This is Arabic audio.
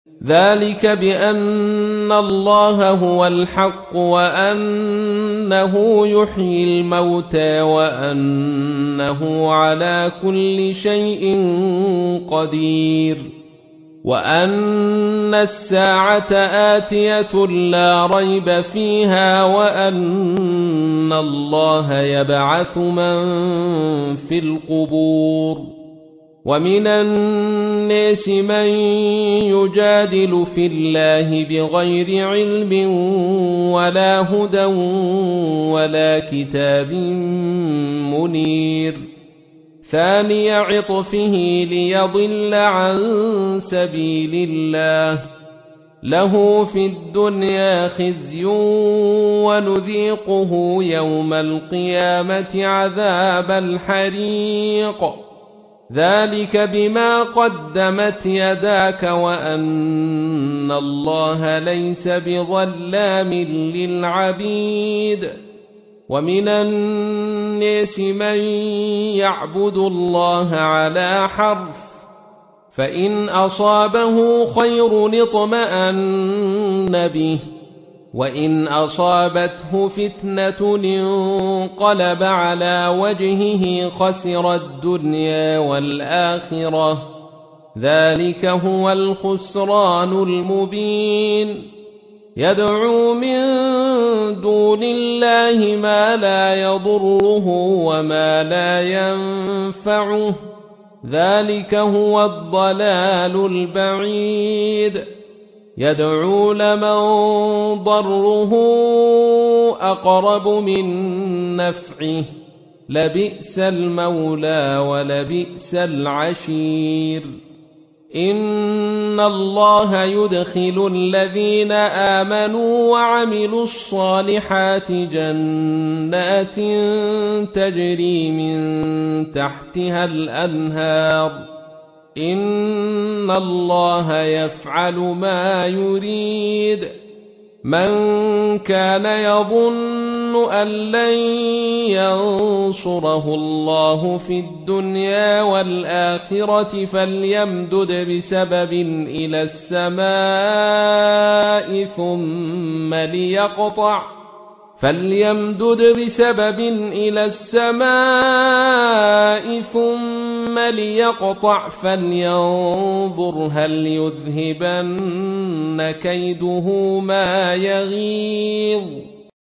ذلك بأن الله هو الحق وأنه يحيي الموتى وأنه على كل شيء قدير وأن الساعة آتية لا ريب فيها وأن الله يبعث من في القبور ومن الناس من يجادل في الله بغير علم ولا هدى ولا كتاب منير ثاني عطفه ليضل عن سبيل الله له في الدنيا خزي ونذيقه يوم القيامة عذاب الحريق ذلك بما قدمت يداك وأن الله ليس بظلام للعبيد ومن الناس من يعبد الله على حرف فإن أصابه خير اطمأن به وإن أصابته فتنة انقلب على وجهه خسر الدنيا والآخرة ذلك هو الخسران المبين يدعو من دون الله ما لا يضره وما لا ينفعه ذلك هو الضلال البعيد يدعو لمن ضره أقرب من نفعه لبئس المولى ولبئس العشير إن الله يدخل الذين آمنوا وعملوا الصالحات جنات تجري من تحتها الأنهار إن الله يفعل ما يريد من كان يظن أن لن ينصره الله في الدنيا والآخرة فليمدد بسبب إلى السماء ثم ليقطع فلينظر هل يذهبن كيده ما يغيظ